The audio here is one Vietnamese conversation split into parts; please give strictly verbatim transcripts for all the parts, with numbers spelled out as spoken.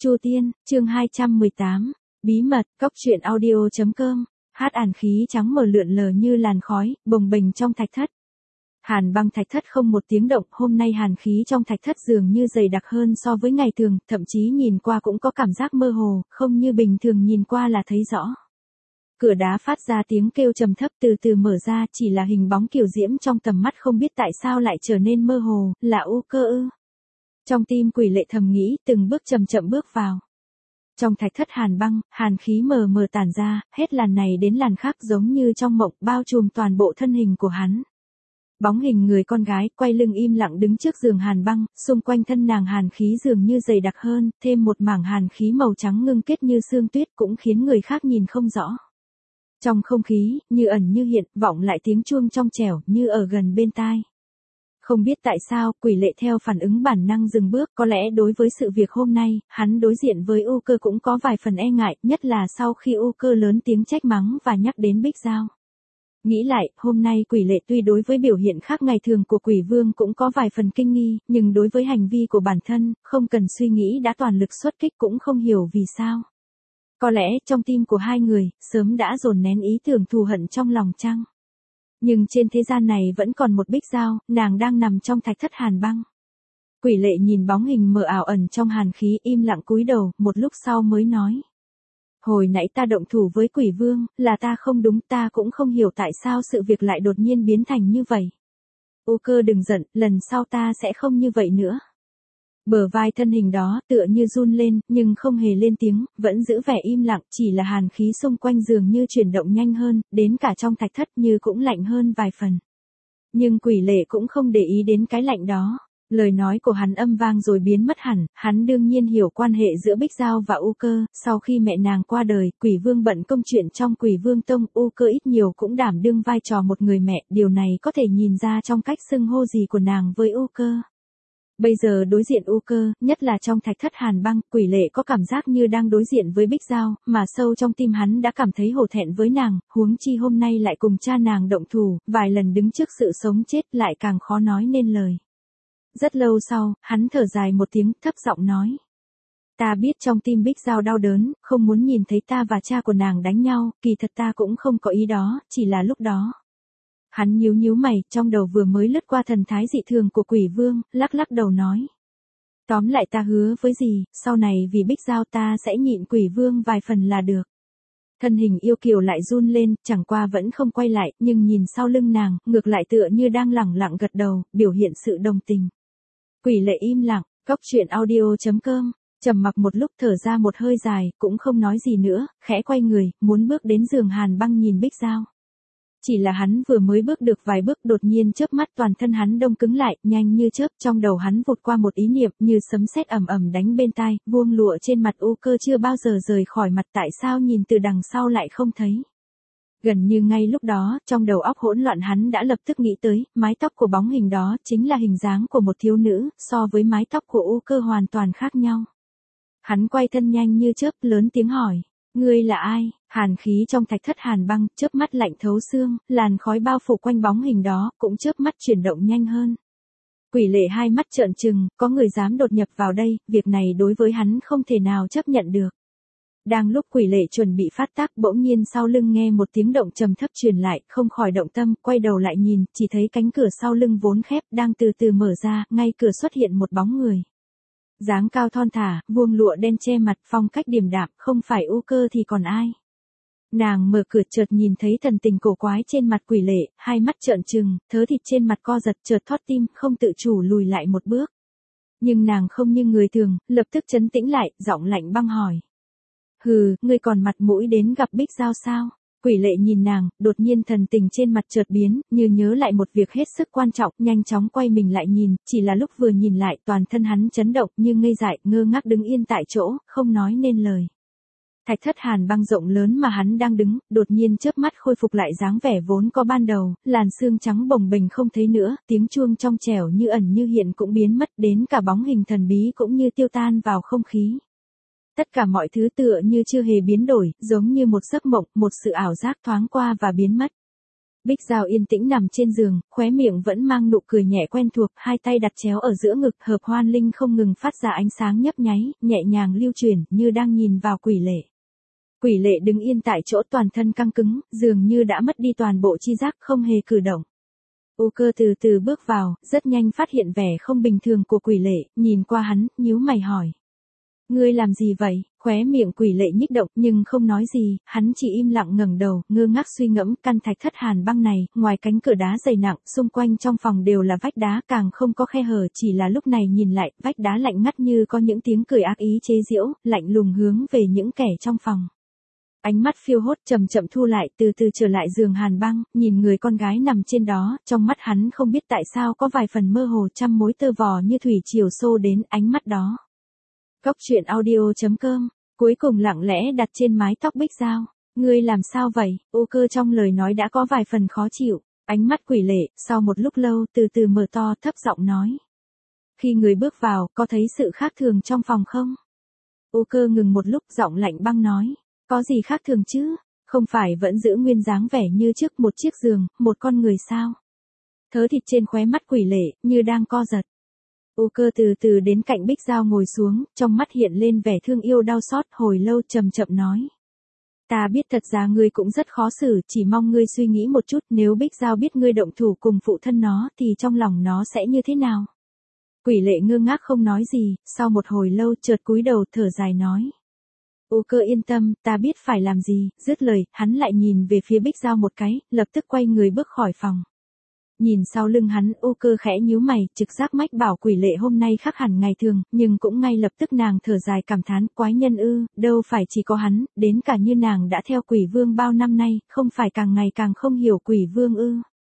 Chu Tiên, chương hai trăm mười tám, bí mật, cóc truyện audio chấm com, hát ản khí trắng mờ lượn lờ như làn khói, bồng bềnh trong thạch thất. Hàn băng thạch thất không một tiếng động, hôm nay hàn khí trong thạch thất dường như dày đặc hơn so với ngày thường, thậm chí nhìn qua cũng có cảm giác mơ hồ, không như bình thường nhìn qua là thấy rõ. Cửa đá phát ra tiếng kêu trầm thấp từ từ mở ra, chỉ là hình bóng kiều diễm trong tầm mắt không biết tại sao lại trở nên mơ hồ, là U Cơ ư. Trong tim Quỷ Lệ thầm nghĩ, từng bước chậm chậm bước vào. Trong thạch thất hàn băng, hàn khí mờ mờ tản ra, hết làn này đến làn khác giống như trong mộng, bao trùm toàn bộ thân hình của hắn. Bóng hình người con gái, quay lưng im lặng đứng trước giường hàn băng, xung quanh thân nàng hàn khí dường như dày đặc hơn, thêm một mảng hàn khí màu trắng ngưng kết như sương tuyết cũng khiến người khác nhìn không rõ. Trong không khí, như ẩn như hiện, vọng lại tiếng chuông trong trẻo, như ở gần bên tai. Không biết tại sao, Quỷ Lệ theo phản ứng bản năng dừng bước, có lẽ đối với sự việc hôm nay, hắn đối diện với U Cơ cũng có vài phần e ngại, nhất là sau khi U Cơ lớn tiếng trách mắng và nhắc đến Bích Giao. Nghĩ lại, hôm nay Quỷ Lệ tuy đối với biểu hiện khác ngày thường của Quỷ Vương cũng có vài phần kinh nghi, nhưng đối với hành vi của bản thân, không cần suy nghĩ đã toàn lực xuất kích cũng không hiểu vì sao. Có lẽ trong tim của hai người, sớm đã dồn nén ý tưởng thù hận trong lòng chăng? Nhưng trên thế gian này vẫn còn một Bích Giao, nàng đang nằm trong thạch thất hàn băng. Quỷ Lệ nhìn bóng hình mờ ảo ẩn trong hàn khí im lặng cúi đầu, một lúc sau mới nói. Hồi nãy ta động thủ với Quỷ Vương, là ta không đúng, ta cũng không hiểu tại sao sự việc lại đột nhiên biến thành như vậy. U Cơ đừng giận, lần sau ta sẽ không như vậy nữa. Bờ vai thân hình đó tựa như run lên, nhưng không hề lên tiếng, vẫn giữ vẻ im lặng, chỉ là hàn khí xung quanh dường như chuyển động nhanh hơn, đến cả trong thạch thất như cũng lạnh hơn vài phần. Nhưng Quỷ Lệ cũng không để ý đến cái lạnh đó. Lời nói của hắn âm vang rồi biến mất hẳn, hắn đương nhiên hiểu quan hệ giữa Bích Giao và U Cơ, sau khi mẹ nàng qua đời, Quỷ Vương bận công chuyện trong Quỷ Vương Tông, U Cơ ít nhiều cũng đảm đương vai trò một người mẹ, điều này có thể nhìn ra trong cách xưng hô gì của nàng với U Cơ. Bây giờ đối diện U Cơ, nhất là trong thạch thất hàn băng, Quỷ Lệ có cảm giác như đang đối diện với Bích Giao, mà sâu trong tim hắn đã cảm thấy hổ thẹn với nàng, huống chi hôm nay lại cùng cha nàng động thủ, vài lần đứng trước sự sống chết lại càng khó nói nên lời. Rất lâu sau, hắn thở dài một tiếng, thấp giọng nói. Ta biết trong tim Bích Giao đau đớn, không muốn nhìn thấy ta và cha của nàng đánh nhau, kỳ thật ta cũng không có ý đó, chỉ là lúc đó. Hắn nhíu nhíu mày, trong đầu vừa mới lướt qua thần thái dị thường của Quỷ Vương, lắc lắc đầu nói. Tóm lại ta hứa với gì, sau này vì Bích Giao ta sẽ nhịn Quỷ Vương vài phần là được. Thân hình yêu kiều lại run lên, chẳng qua vẫn không quay lại, nhưng nhìn sau lưng nàng, ngược lại tựa như đang lẳng lặng gật đầu, biểu hiện sự đồng tình. Quỷ Lệ im lặng, cóc truyện audio chấm com, trầm mặc một lúc thở ra một hơi dài, cũng không nói gì nữa, khẽ quay người, muốn bước đến giường hàn băng nhìn Bích Giao. Chỉ là hắn vừa mới bước được vài bước đột nhiên chớp mắt toàn thân hắn đông cứng lại, nhanh như chớp trong đầu hắn vụt qua một ý niệm như sấm sét ầm ầm đánh bên tai, vuông lụa trên mặt U Cơ chưa bao giờ rời khỏi mặt tại sao nhìn từ đằng sau lại không thấy. Gần như ngay lúc đó, trong đầu óc hỗn loạn hắn đã lập tức nghĩ tới, mái tóc của bóng hình đó chính là hình dáng của một thiếu nữ, so với mái tóc của U Cơ hoàn toàn khác nhau. Hắn quay thân nhanh như chớp lớn tiếng hỏi. Ngươi là ai? Hàn khí trong thạch thất hàn băng, chớp mắt lạnh thấu xương, làn khói bao phủ quanh bóng hình đó, cũng chớp mắt chuyển động nhanh hơn. Quỷ Lệ hai mắt trợn trừng, có người dám đột nhập vào đây, việc này đối với hắn không thể nào chấp nhận được. Đang lúc Quỷ Lệ chuẩn bị phát tác, bỗng nhiên sau lưng nghe một tiếng động trầm thấp truyền lại, không khỏi động tâm, quay đầu lại nhìn, chỉ thấy cánh cửa sau lưng vốn khép, đang từ từ mở ra, ngay cửa xuất hiện một bóng người. Dáng cao thon thả, vuông lụa đen che mặt, phong cách điềm đạm, không phải U Cơ thì còn ai. Nàng mở cửa chợt nhìn thấy thần tình cổ quái trên mặt Quỷ Lệ, hai mắt trợn trừng, thớ thịt trên mặt co giật chợt thót tim, không tự chủ lùi lại một bước. Nhưng nàng không như người thường, lập tức trấn tĩnh lại, giọng lạnh băng hỏi. Hừ, ngươi còn mặt mũi đến gặp Bích Giao sao? Quỷ Lệ nhìn nàng, đột nhiên thần tình trên mặt chợt biến, như nhớ lại một việc hết sức quan trọng, nhanh chóng quay mình lại nhìn, chỉ là lúc vừa nhìn lại, toàn thân hắn chấn động, như ngây dại, ngơ ngác đứng yên tại chỗ, không nói nên lời. Thạch thất hàn băng rộng lớn mà hắn đang đứng, đột nhiên chớp mắt khôi phục lại dáng vẻ vốn có ban đầu, làn xương trắng bồng bềnh không thấy nữa, tiếng chuông trong trẻo như ẩn như hiện cũng biến mất, đến cả bóng hình thần bí cũng như tiêu tan vào không khí. Tất cả mọi thứ tựa như chưa hề biến đổi, giống như một giấc mộng, một sự ảo giác thoáng qua và biến mất. Bích Giao yên tĩnh nằm trên giường, khóe miệng vẫn mang nụ cười nhẹ quen thuộc, hai tay đặt chéo ở giữa ngực, hợp hoan linh không ngừng phát ra ánh sáng nhấp nháy, nhẹ nhàng lưu chuyển, như đang nhìn vào quỷ lệ. Quỷ lệ đứng yên tại chỗ toàn thân căng cứng, dường như đã mất đi toàn bộ chi giác, không hề cử động. U Cơ từ từ bước vào, rất nhanh phát hiện vẻ không bình thường của quỷ lệ, nhìn qua hắn, nhíu mày hỏi. Ngươi làm gì vậy? Khóe miệng quỷ lệ nhích động nhưng không nói gì, hắn chỉ im lặng ngẩng đầu, ngơ ngác suy ngẫm căn thạch thất hàn băng này, ngoài cánh cửa đá dày nặng, xung quanh trong phòng đều là vách đá càng không có khe hở, chỉ là lúc này nhìn lại, vách đá lạnh ngắt như có những tiếng cười ác ý chế giễu, lạnh lùng hướng về những kẻ trong phòng. Ánh mắt phiêu hốt chậm chậm thu lại, từ từ trở lại giường hàn băng, nhìn người con gái nằm trên đó, trong mắt hắn không biết tại sao có vài phần mơ hồ, trăm mối tơ vò như thủy triều xô đến ánh mắt đó. Cốc truyện audio chấm com, cuối cùng lặng lẽ đặt trên mái tóc Bích Giao. Ngươi làm sao vậy? U Cơ trong lời nói đã có vài phần khó chịu, ánh mắt quỷ lệ, sau một lúc lâu từ từ mở to thấp giọng nói. Khi người bước vào, có thấy sự khác thường trong phòng không? U Cơ ngừng một lúc, giọng lạnh băng nói. Có gì khác thường chứ? Không phải vẫn giữ nguyên dáng vẻ như trước, một chiếc giường, một con người sao? Thớ thịt trên khóe mắt quỷ lệ, như đang co giật. U Cơ từ từ đến cạnh Bích Giao ngồi xuống, trong mắt hiện lên vẻ thương yêu đau xót, hồi lâu chậm chậm nói. Ta biết thật ra ngươi cũng rất khó xử, chỉ mong ngươi suy nghĩ một chút, nếu Bích Giao biết ngươi động thủ cùng phụ thân nó, thì trong lòng nó sẽ như thế nào? Quỷ lệ ngơ ngác không nói gì, sau một hồi lâu chợt cúi đầu thở dài nói. U Cơ yên tâm, ta biết phải làm gì, dứt lời, hắn lại nhìn về phía Bích Giao một cái, lập tức quay người bước khỏi phòng. Nhìn sau lưng hắn, U Cơ khẽ nhíu mày, trực giác mách bảo quỷ lệ hôm nay khác hẳn ngày thường, nhưng cũng ngay lập tức nàng thở dài cảm thán, quái nhân ư, đâu phải chỉ có hắn, đến cả như nàng đã theo quỷ vương bao năm nay, không phải càng ngày càng không hiểu quỷ vương ư.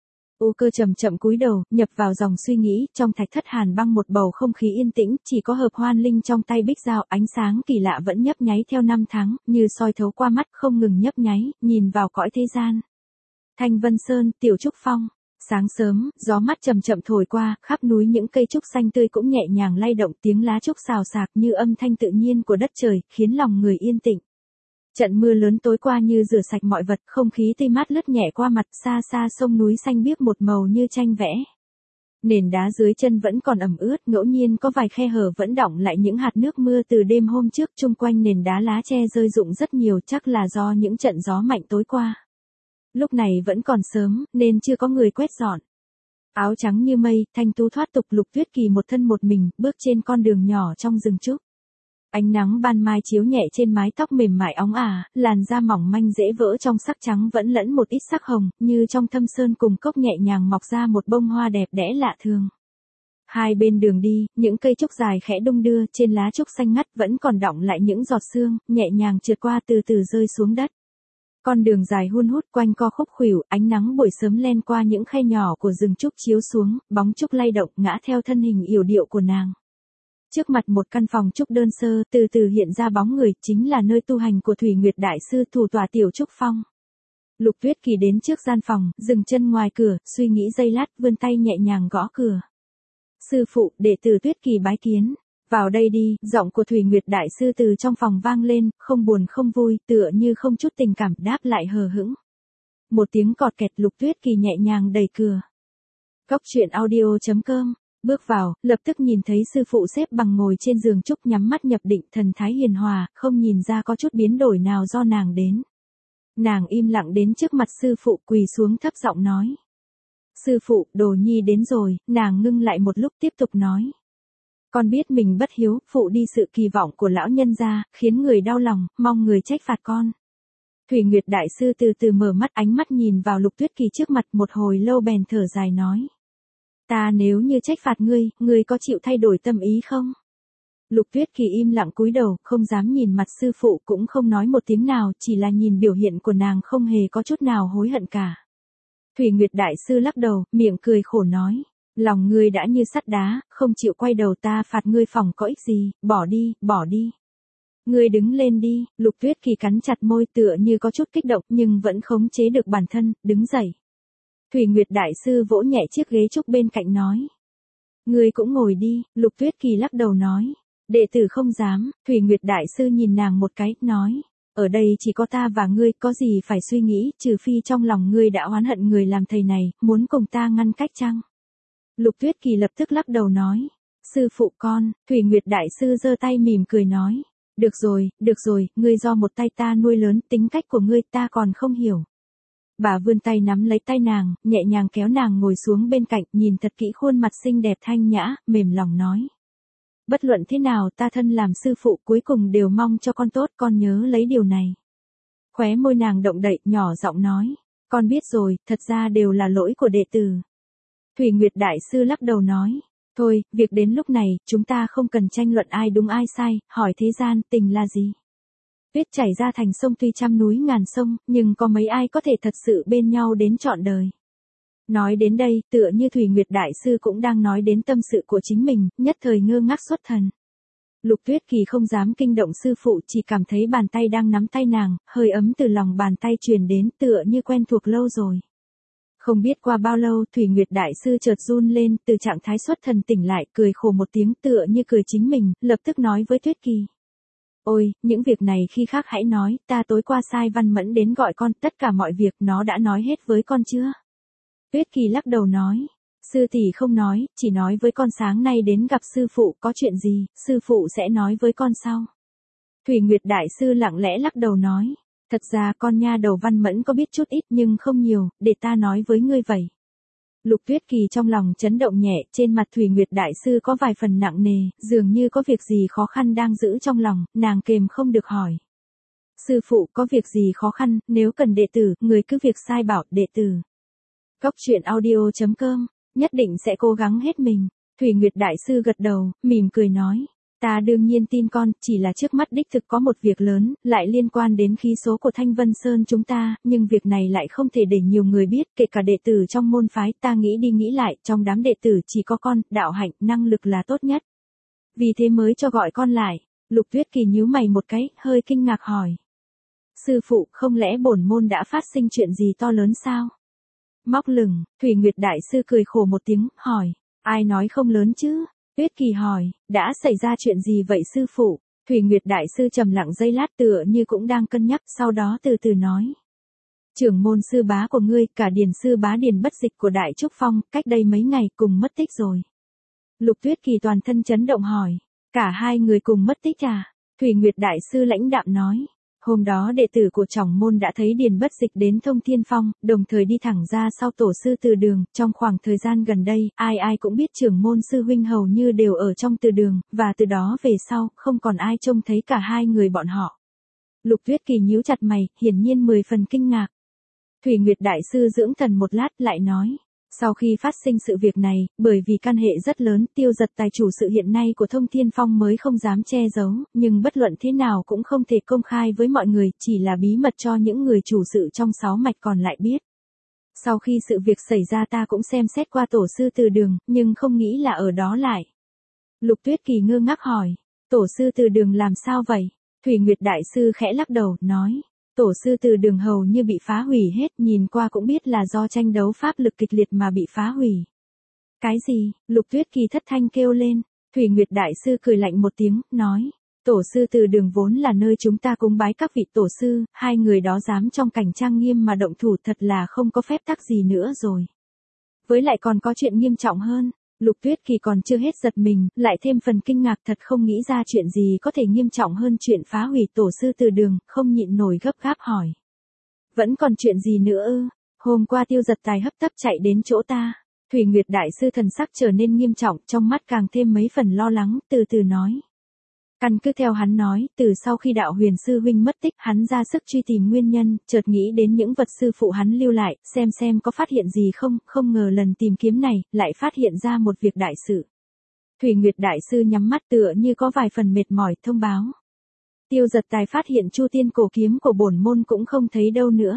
U Cơ chậm chậm cúi đầu, nhập vào dòng suy nghĩ, trong thạch thất hàn băng một bầu không khí yên tĩnh, chỉ có hợp hoan linh trong tay Bích Giao, ánh sáng kỳ lạ vẫn nhấp nháy theo năm tháng, như soi thấu qua mắt, không ngừng nhấp nháy, nhìn vào cõi thế gian. Thanh Vân Sơn, Tiểu Trúc Phong. Sáng sớm, gió mát chậm chậm thổi qua, khắp núi những cây trúc xanh tươi cũng nhẹ nhàng lay động, tiếng lá trúc xào xạc như âm thanh tự nhiên của đất trời, khiến lòng người yên tĩnh. Trận mưa lớn tối qua như rửa sạch mọi vật, không khí tươi mát lướt nhẹ qua mặt, xa xa sông núi xanh biếc một màu như tranh vẽ. Nền đá dưới chân vẫn còn ẩm ướt, ngẫu nhiên có vài khe hở vẫn đọng lại những hạt nước mưa từ đêm hôm trước, chung quanh nền đá lá tre rơi rụng rất nhiều, chắc là do những trận gió mạnh tối qua. Lúc này vẫn còn sớm, nên chưa có người quét dọn. Áo trắng như mây, thanh tú thoát tục, Lục Tuyết Kỳ một thân một mình, bước trên con đường nhỏ trong rừng trúc. Ánh nắng ban mai chiếu nhẹ trên mái tóc mềm mại óng ả, làn da mỏng manh dễ vỡ trong sắc trắng vẫn lẫn một ít sắc hồng, như trong thâm sơn cùng cốc nhẹ nhàng mọc ra một bông hoa đẹp đẽ lạ thường. Hai bên đường đi, những cây trúc dài khẽ đung đưa, trên lá trúc xanh ngắt vẫn còn đọng lại những giọt sương, nhẹ nhàng trượt qua từ từ rơi xuống đất. Con đường dài hun hút quanh co khúc khuỷu, ánh nắng buổi sớm len qua những khe nhỏ của rừng trúc chiếu xuống, bóng trúc lay động ngã theo thân hình yểu điệu của nàng. Trước mặt một căn phòng trúc đơn sơ, từ từ hiện ra bóng người, chính là nơi tu hành của Thủy Nguyệt Đại Sư, thủ tọa Tiểu Trúc Phong. Lục Tuyết Kỳ đến trước gian phòng, dừng chân ngoài cửa, suy nghĩ giây lát, vươn tay nhẹ nhàng gõ cửa. Sư phụ, đệ tử Tuyết Kỳ bái kiến. Vào đây đi, giọng của Thủy Nguyệt Đại Sư từ trong phòng vang lên, không buồn không vui, tựa như không chút tình cảm, đáp lại hờ hững. Một tiếng cọt kẹt, Lục Tuyết Kỳ nhẹ nhàng đẩy cửa. Cốc truyện audio chấm com. Bước vào, lập tức nhìn thấy sư phụ xếp bằng ngồi trên giường trúc, nhắm mắt nhập định, thần thái hiền hòa, không nhìn ra có chút biến đổi nào do nàng đến. Nàng im lặng đến trước mặt sư phụ, quỳ xuống thấp giọng nói. Sư phụ, đồ nhi đến rồi, nàng ngưng lại một lúc tiếp tục nói. Con biết mình bất hiếu, phụ đi sự kỳ vọng của lão nhân gia, khiến người đau lòng, mong người trách phạt con. Thủy Nguyệt Đại Sư từ từ mở mắt, ánh mắt nhìn vào Lục Tuyết Kỳ trước mặt, một hồi lâu bèn thở dài nói. Ta nếu như trách phạt ngươi, ngươi có chịu thay đổi tâm ý không? Lục Tuyết Kỳ im lặng cúi đầu, không dám nhìn mặt sư phụ, cũng không nói một tiếng nào, chỉ là nhìn biểu hiện của nàng không hề có chút nào hối hận cả. Thủy Nguyệt Đại Sư lắc đầu, miệng cười khổ nói. Lòng ngươi đã như sắt đá, không chịu quay đầu, ta phạt ngươi phòng có ích gì, bỏ đi, bỏ đi. Ngươi đứng lên đi. Lục Tuyết Kỳ cắn chặt môi, tựa như có chút kích động, nhưng vẫn khống chế được bản thân, đứng dậy. Thủy Nguyệt Đại Sư vỗ nhẹ chiếc ghế trúc bên cạnh nói. Ngươi cũng ngồi đi. Lục Tuyết Kỳ lắc đầu nói. Đệ tử không dám. Thủy Nguyệt Đại Sư nhìn nàng một cái, nói. Ở đây chỉ có ta và ngươi, có gì phải suy nghĩ, trừ phi trong lòng ngươi đã oán hận người làm thầy này, muốn cùng ta ngăn cách chăng? Lục Tuyết Kỳ lập tức lắc đầu nói. Sư phụ con, Thủy Nguyệt Đại Sư giơ tay mỉm cười nói. Được rồi, được rồi, ngươi do một tay ta nuôi lớn, tính cách của ngươi ta còn không hiểu. Bà vươn tay nắm lấy tay nàng, nhẹ nhàng kéo nàng ngồi xuống bên cạnh, nhìn thật kỹ khuôn mặt xinh đẹp thanh nhã, mềm lòng nói. Bất luận thế nào ta thân làm sư phụ cuối cùng đều mong cho con tốt, con nhớ lấy điều này. Khóe môi nàng động đậy, nhỏ giọng nói. Con biết rồi, thật ra đều là lỗi của đệ tử. Thủy Nguyệt Đại Sư lắc đầu nói. Thôi, việc đến lúc này, chúng ta không cần tranh luận ai đúng ai sai, hỏi thế gian tình là gì. Tuyết chảy ra thành sông tuy trăm núi ngàn sông, nhưng có mấy ai có thể thật sự bên nhau đến trọn đời. Nói đến đây, tựa như Thủy Nguyệt Đại Sư cũng đang nói đến tâm sự của chính mình, nhất thời ngơ ngác xuất thần. Lục Tuyết Kỳ không dám kinh động sư phụ, chỉ cảm thấy bàn tay đang nắm tay nàng, hơi ấm từ lòng bàn tay truyền đến tựa như quen thuộc lâu rồi. Không biết qua bao lâu, Thủy Nguyệt Đại Sư chợt run lên, từ trạng thái xuất thần tỉnh lại, cười khổ một tiếng tựa như cười chính mình, lập tức nói với Tuyết Kỳ. Ôi, những việc này khi khác hãy nói, ta tối qua sai Văn Mẫn đến gọi con, tất cả mọi việc nó đã nói hết với con chưa? Tuyết Kỳ lắc đầu nói, sư tỷ không nói, chỉ nói với con sáng nay đến gặp sư phụ, có chuyện gì, sư phụ sẽ nói với con sau. Thủy Nguyệt Đại Sư lặng lẽ lắc đầu nói, thật ra con nha đầu Văn Mẫn có biết chút ít nhưng không nhiều, để ta nói với ngươi vậy. Lục Tuyết Kỳ trong lòng chấn động nhẹ, trên mặt Thủy Nguyệt Đại Sư có vài phần nặng nề, dường như có việc gì khó khăn đang giữ trong lòng, nàng kềm không được hỏi. Sư phụ có việc gì khó khăn, nếu cần đệ tử, người cứ việc sai bảo, đệ tử. Cốc truyện audio chấm com, nhất định sẽ cố gắng hết mình. Thủy Nguyệt Đại Sư gật đầu, mỉm cười nói. Ta đương nhiên tin con, chỉ là trước mắt đích thực có một việc lớn, lại liên quan đến khí số của Thanh Vân Sơn chúng ta, nhưng việc này lại không thể để nhiều người biết, kể cả đệ tử trong môn phái, ta nghĩ đi nghĩ lại, trong đám đệ tử chỉ có con, đạo hạnh, năng lực là tốt nhất. Vì thế mới cho gọi con lại. Lục Tuyết Kỳ nhíu mày một cái, hơi kinh ngạc hỏi. Sư phụ, không lẽ bổn môn đã phát sinh chuyện gì to lớn sao? Móc lửng, Thủy Nguyệt Đại Sư cười khổ một tiếng, hỏi. Ai nói không lớn chứ? Tuyết Kỳ hỏi, đã xảy ra chuyện gì vậy sư phụ? Thủy Nguyệt Đại Sư trầm lặng giây lát tựa như cũng đang cân nhắc, sau đó từ từ nói. Trưởng môn sư bá của ngươi, cả điền sư bá điền bất dịch của Đại Trúc Phong, cách đây mấy ngày cùng mất tích rồi. Lục Tuyết Kỳ toàn thân chấn động hỏi, cả hai người cùng mất tích à? Thủy Nguyệt Đại Sư lãnh đạm nói. Hôm đó đệ tử của Trọng môn đã thấy Điền Bất Dịch đến Thông Thiên Phong, đồng thời đi thẳng ra sau tổ sư từ đường, trong khoảng thời gian gần đây, ai ai cũng biết trưởng môn sư huynh hầu như đều ở trong từ đường, và từ đó về sau, không còn ai trông thấy cả hai người bọn họ. Lục Tuyết Kỳ nhíu chặt mày, hiển nhiên mười phần kinh ngạc. Thủy Nguyệt Đại Sư dưỡng thần một lát, lại nói. Sau khi phát sinh sự việc này, bởi vì căn hệ rất lớn, Tiêu Giật tài chủ sự hiện nay của Thông Thiên Phong mới không dám che giấu, nhưng bất luận thế nào cũng không thể công khai với mọi người, chỉ là bí mật cho những người chủ sự trong sáu mạch còn lại biết. Sau khi sự việc xảy ra ta cũng xem xét qua tổ sư từ đường, nhưng không nghĩ là ở đó lại. Lục Tuyết Kỳ ngơ ngác hỏi, tổ sư từ đường làm sao vậy? Thủy Nguyệt Đại Sư khẽ lắc đầu, nói. Tổ sư từ đường hầu như bị phá hủy hết, nhìn qua cũng biết là do tranh đấu pháp lực kịch liệt mà bị phá hủy. Cái gì? Lục Tuyết Kỳ thất thanh kêu lên. Thủy Nguyệt Đại Sư cười lạnh một tiếng, nói. Tổ sư từ đường vốn là nơi chúng ta cúng bái các vị tổ sư, hai người đó dám trong cảnh trang nghiêm mà động thủ thật là không có phép tắc gì nữa rồi. Với lại còn có chuyện nghiêm trọng hơn. Lục Tuyết Kỳ còn chưa hết giật mình, lại thêm phần kinh ngạc, thật không nghĩ ra chuyện gì có thể nghiêm trọng hơn chuyện phá hủy tổ sư từ đường, không nhịn nổi gấp gáp hỏi. Vẫn còn chuyện gì nữa ư? Hôm qua Tiêu Giật tài hấp tấp chạy đến chỗ ta. Thủy Nguyệt Đại Sư thần sắc trở nên nghiêm trọng, trong mắt càng thêm mấy phần lo lắng, từ từ nói. Căn cứ theo hắn nói, từ sau khi đạo huyền sư huynh mất tích, hắn ra sức truy tìm nguyên nhân, chợt nghĩ đến những vật sư phụ hắn lưu lại, xem xem có phát hiện gì không, không ngờ lần tìm kiếm này, lại phát hiện ra một việc đại sự. Thủy Nguyệt Đại Sư nhắm mắt tựa như có vài phần mệt mỏi, thông báo. Tiêu Giật tài phát hiện Chu Tiên cổ kiếm của bổn môn cũng không thấy đâu nữa.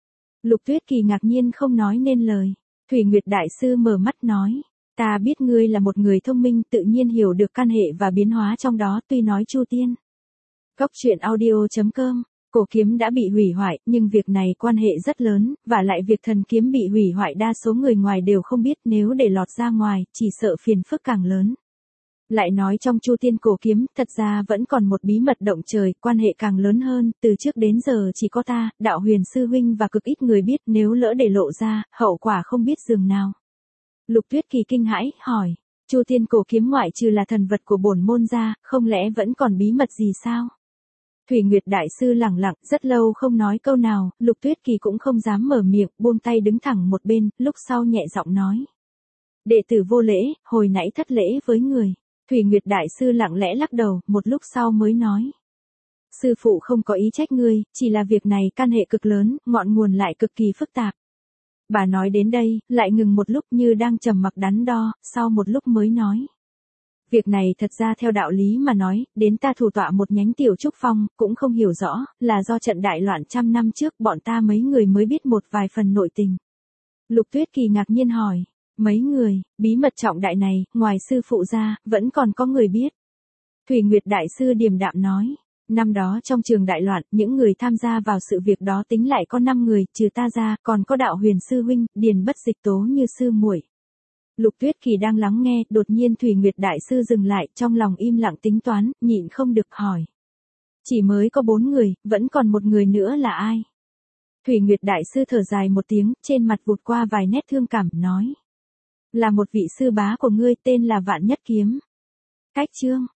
Lục Tuyết Kỳ ngạc nhiên không nói nên lời. Thủy Nguyệt Đại Sư mở mắt nói. Ta biết ngươi là một người thông minh, tự nhiên hiểu được căn hệ và biến hóa trong đó, tuy nói Chu Tiên. Cốc truyện audio chấm com, cổ kiếm đã bị hủy hoại, nhưng việc này quan hệ rất lớn, và lại việc thần kiếm bị hủy hoại đa số người ngoài đều không biết, nếu để lọt ra ngoài, chỉ sợ phiền phức càng lớn. Lại nói trong Chu Tiên Cổ Kiếm, thật ra vẫn còn một bí mật động trời, quan hệ càng lớn hơn, từ trước đến giờ chỉ có ta, đạo huyền sư huynh và cực ít người biết, nếu lỡ để lộ ra, hậu quả không biết dường nào. Lục Tuyết Kỳ kinh hãi, hỏi, Chu Tiên Cổ Kiếm ngoại trừ là thần vật của bổn môn ra, không lẽ vẫn còn bí mật gì sao? Thủy Nguyệt Đại Sư lẳng lặng, rất lâu không nói câu nào, Lục Tuyết Kỳ cũng không dám mở miệng, buông tay đứng thẳng một bên, lúc sau nhẹ giọng nói. Đệ tử vô lễ, hồi nãy thất lễ với người. Thủy Nguyệt Đại Sư lặng lẽ lắc đầu, một lúc sau mới nói. Sư phụ không có ý trách ngươi, chỉ là việc này can hệ cực lớn, ngọn nguồn lại cực kỳ phức tạp. Bà nói đến đây, lại ngừng một lúc như đang trầm mặc đắn đo, sau một lúc mới nói. Việc này thật ra theo đạo lý mà nói, đến ta thủ tọa một nhánh tiểu trúc phong, cũng không hiểu rõ, là do trận đại loạn trăm năm trước bọn ta mấy người mới biết một vài phần nội tình. Lục Tuyết Kỳ ngạc nhiên hỏi, mấy người, bí mật trọng đại này, ngoài sư phụ ra, vẫn còn có người biết. Thủy Nguyệt Đại Sư điềm đạm nói, năm đó trong trường đại loạn, những người tham gia vào sự việc đó tính lại có năm người, trừ ta ra, còn có đạo huyền sư huynh, Điền Bất Dịch Tố như sư muội. Lục Tuyết Kỳ đang lắng nghe, đột nhiên Thủy Nguyệt Đại Sư dừng lại, trong lòng im lặng tính toán, nhịn không được hỏi. Chỉ mới có bốn người, vẫn còn một người nữa là ai? Thủy Nguyệt Đại Sư thở dài một tiếng, trên mặt vụt qua vài nét thương cảm, nói. Là một vị sư bá của ngươi tên là Vạn Nhất Kiếm. Cách chương.